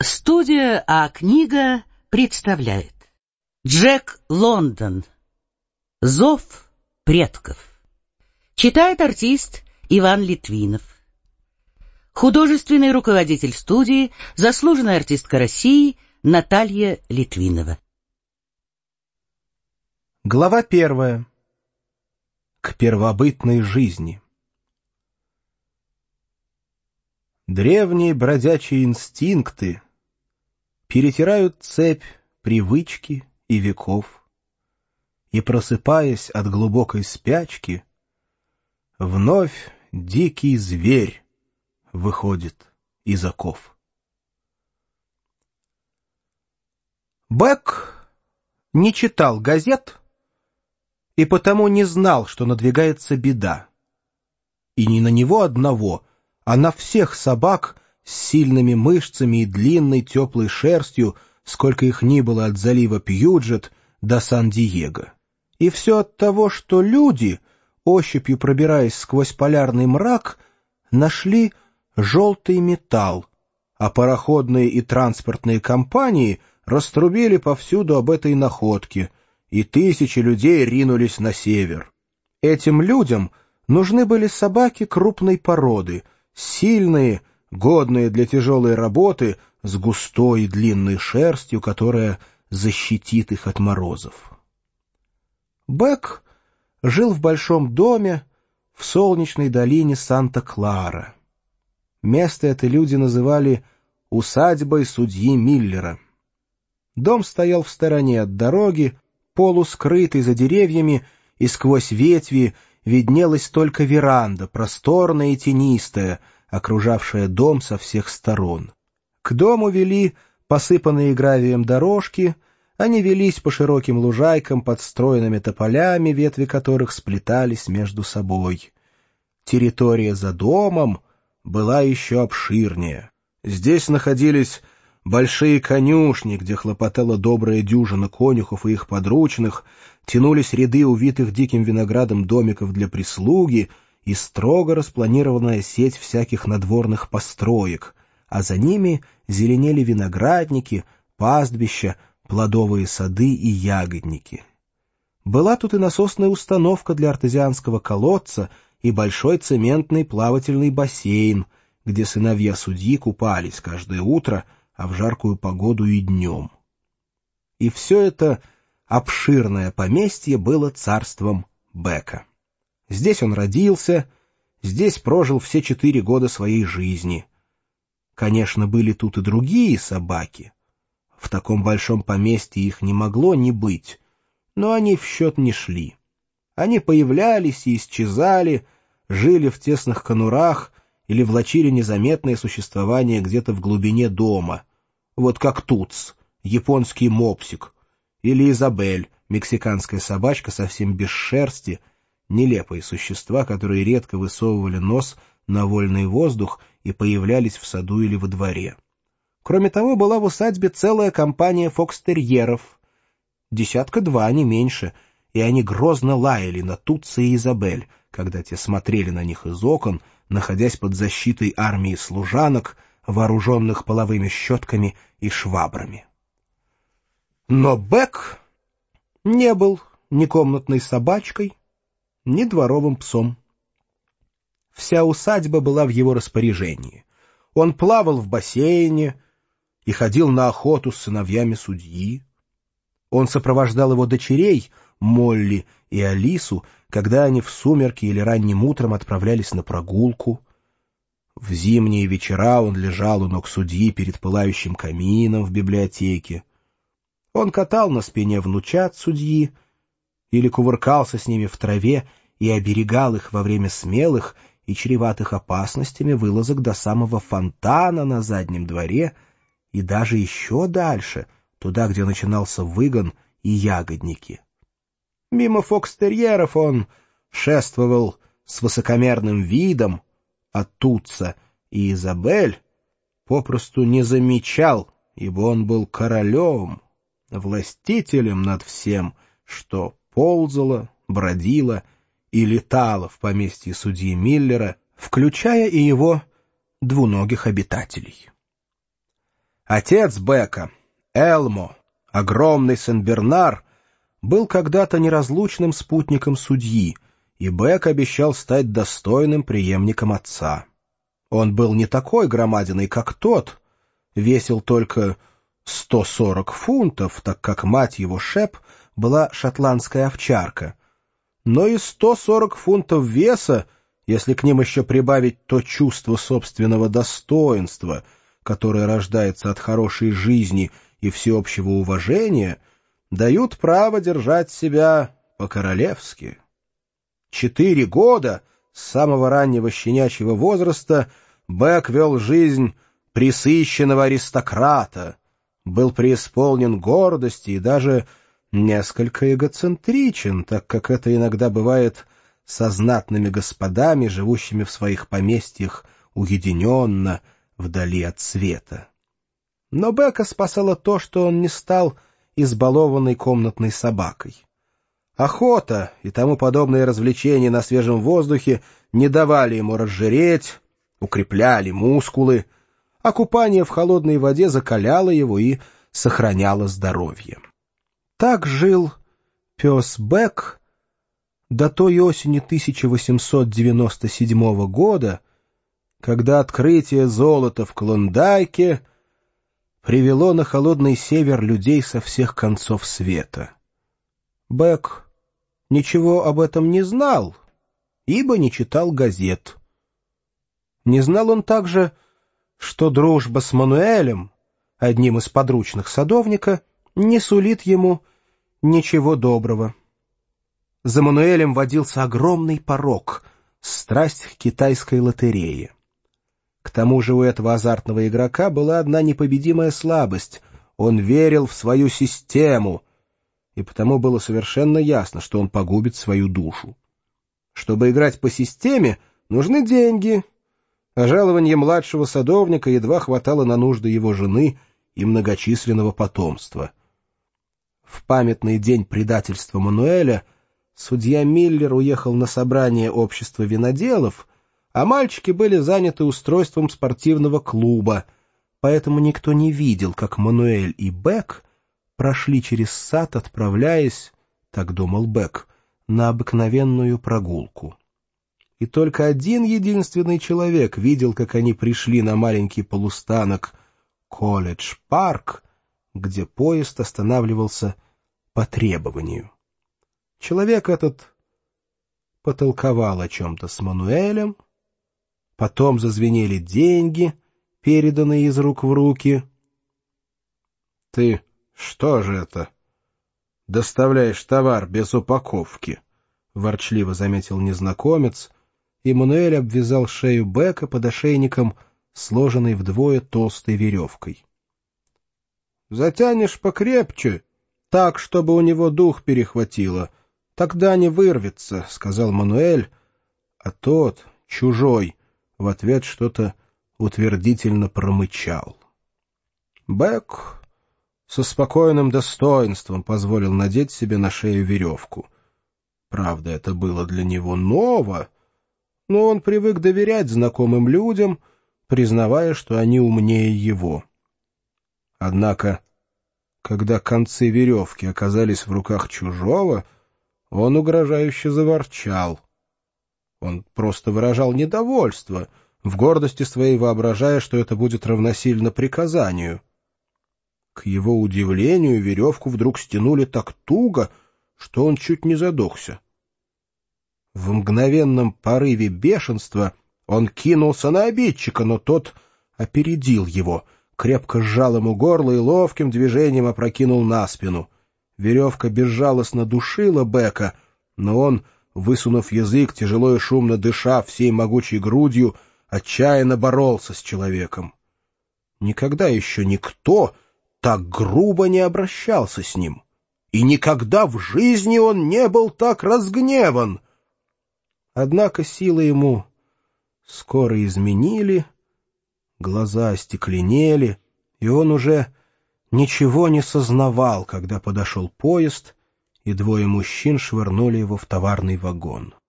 Студия А-книга представляет Джек Лондон. Зов предков. Читает артист Иван Литвинов. Художественный руководитель студии, заслуженная артистка России Наталья Литвинова. Глава 1. К первобытной жизни. Древние бродячие инстинкты перетирают цепь привычки и веков, и, просыпаясь от глубокой спячки, вновь дикий зверь выходит из оков. Бек не читал газет и потому не знал, что надвигается беда. И не на него одного, а на всех собак с сильными мышцами и длинной теплой шерстью, сколько их ни было от залива Пьюджет до Сан-Диего. И все от того, что люди, ощупью пробираясь сквозь полярный мрак, нашли желтый металл, а пароходные и транспортные компании раструбили повсюду об этой находке, и тысячи людей ринулись на север. Этим людям нужны были собаки крупной породы, сильные, годные для тяжелой работы, с густой и длинной шерстью, которая защитит их от морозов. Бек жил в большом доме в солнечной долине Санта-Клара. Место это люди называли усадьбой судьи Миллера. Дом стоял в стороне от дороги, полускрытый за деревьями, и сквозь ветви виднелась только веранда, просторная и тенистая, окружавшая дом со всех сторон. К дому вели посыпанные гравием дорожки, они велись по широким лужайкам под стройными тополями, ветви которых сплетались между собой. Территория за домом была еще обширнее. Здесь находились большие конюшни, где хлопотала добрая дюжина конюхов и их подручных, тянулись ряды увитых диким виноградом домиков для прислуги и строго распланированная сеть всяких надворных построек, а за ними зеленели виноградники, пастбища, плодовые сады и ягодники. Была тут и насосная установка для артезианского колодца и большой цементный плавательный бассейн, где сыновья судьи купались каждое утро, а в жаркую погоду и днем. И все это обширное поместье было царством Бека. Здесь он родился, здесь прожил все 4 года своей жизни. Конечно, были тут и другие собаки. В таком большом поместье их не могло не быть, но они в счет не шли. Они появлялись и исчезали, жили в тесных конурах или влачили незаметное существование где-то в глубине дома, вот как Туц, японский мопсик, или Изабель, мексиканская собачка совсем без шерсти, нелепые существа, которые редко высовывали нос на вольный воздух и появлялись в саду или во дворе. Кроме того, была в усадьбе целая компания фокстерьеров, 10-2, не меньше, и они грозно лаяли на Тутса и Изабель, когда те смотрели на них из окон, находясь под защитой армии служанок, вооруженных половыми щетками и швабрами. Но Бек не был ни комнатной собачкой, ни дворовым псом. Вся усадьба была в его распоряжении. Он плавал в бассейне и ходил на охоту с сыновьями судьи. Он сопровождал его дочерей, Молли и Алису, когда они в сумерки или ранним утром отправлялись на прогулку. В зимние вечера он лежал у ног судьи перед пылающим камином в библиотеке. Он катал на спине внучат судьи или кувыркался с ними в траве и оберегал их во время смелых и чреватых опасностями вылазок до самого фонтана на заднем дворе и даже еще дальше, туда, где начинался выгон и ягодники. Мимо фокстерьеров он шествовал с высокомерным видом, а Тутса и Изабель попросту не замечал, ибо он был королем, властителем над всем, что ползало, бродило и летало в поместье судьи Миллера, включая и его двуногих обитателей. Отец Бека, Элмо, огромный Сен-Бернар, был когда-то неразлучным спутником судьи, и Бек обещал стать достойным преемником отца. Он был не такой громадиной, как тот, весил только 140 фунтов, так как мать его, Шеп, была шотландская овчарка. Но и 140 фунтов веса, если к ним еще прибавить то чувство собственного достоинства, которое рождается от хорошей жизни и всеобщего уважения, дают право держать себя по-королевски. 4 года с самого раннего щенячьего возраста Бек вел жизнь пресыщенного аристократа, был преисполнен гордости и даже несколько эгоцентричен, так как это иногда бывает со знатными господами, живущими в своих поместьях уединенно, вдали от света. Но Бека спасало то, что он не стал избалованной комнатной собакой. Охота и тому подобные развлечения на свежем воздухе не давали ему разжиреть, укрепляли мускулы, а купание в холодной воде закаляло его и сохраняло здоровье. Так жил пес Бек до той осени 1897 года, когда открытие золота в Клондайке привело на холодный север людей со всех концов света. Бек ничего об этом не знал, ибо не читал газет. Не знал он также, что дружба с Мануэлем, одним из подручных садовника, не сулит ему ничего доброго. За Мануэлем водился огромный порок — страсть к китайской лотерее. К тому же у этого азартного игрока была одна непобедимая слабость — он верил в свою систему, и потому было совершенно ясно, что он погубит свою душу. Чтобы играть по системе, нужны деньги, а жалование младшего садовника едва хватало на нужды его жены и многочисленного потомства. В памятный день предательства Мануэля судья Миллер уехал на собрание общества виноделов, а мальчики были заняты устройством спортивного клуба, поэтому никто не видел, как Мануэль и Бек прошли через сад, отправляясь, так думал Бек, на обыкновенную прогулку. И только один единственный человек видел, как они пришли на маленький полустанок Колледж-парк, где поезд останавливался по требованию. Человек этот потолковал о чем-то с Мануэлем, потом зазвенели деньги, переданные из рук в руки. — Ты что же это? Доставляешь товар без упаковки? — ворчливо заметил незнакомец, и Мануэль обвязал шею Бека под ошейником, сложенной вдвое толстой веревкой. — Затянешь покрепче, так, чтобы у него дух перехватило, тогда не вырвется, — сказал Мануэль, а тот, чужой, в ответ что-то утвердительно промычал. Бек со спокойным достоинством позволил надеть себе на шею веревку. Правда, это было для него ново, но он привык доверять знакомым людям, признавая, что они умнее его. Однако, когда концы веревки оказались в руках чужого, он угрожающе заворчал. Он просто выражал недовольство, в гордости своей воображая, что это будет равносильно приказанию. К его удивлению, веревку вдруг стянули так туго, что он чуть не задохся. В мгновенном порыве бешенства он кинулся на обидчика, но тот опередил его, крепко сжал ему горло и ловким движением опрокинул на спину. Веревка безжалостно душила Бека, но он, высунув язык, тяжело и шумно дыша всей могучей грудью, отчаянно боролся с человеком. Никогда еще никто так грубо не обращался с ним, и никогда в жизни он не был так разгневан. Однако силы ему скоро изменили, глаза остекленели, и он уже ничего не сознавал, когда подошел поезд, и двое мужчин швырнули его в товарный вагон.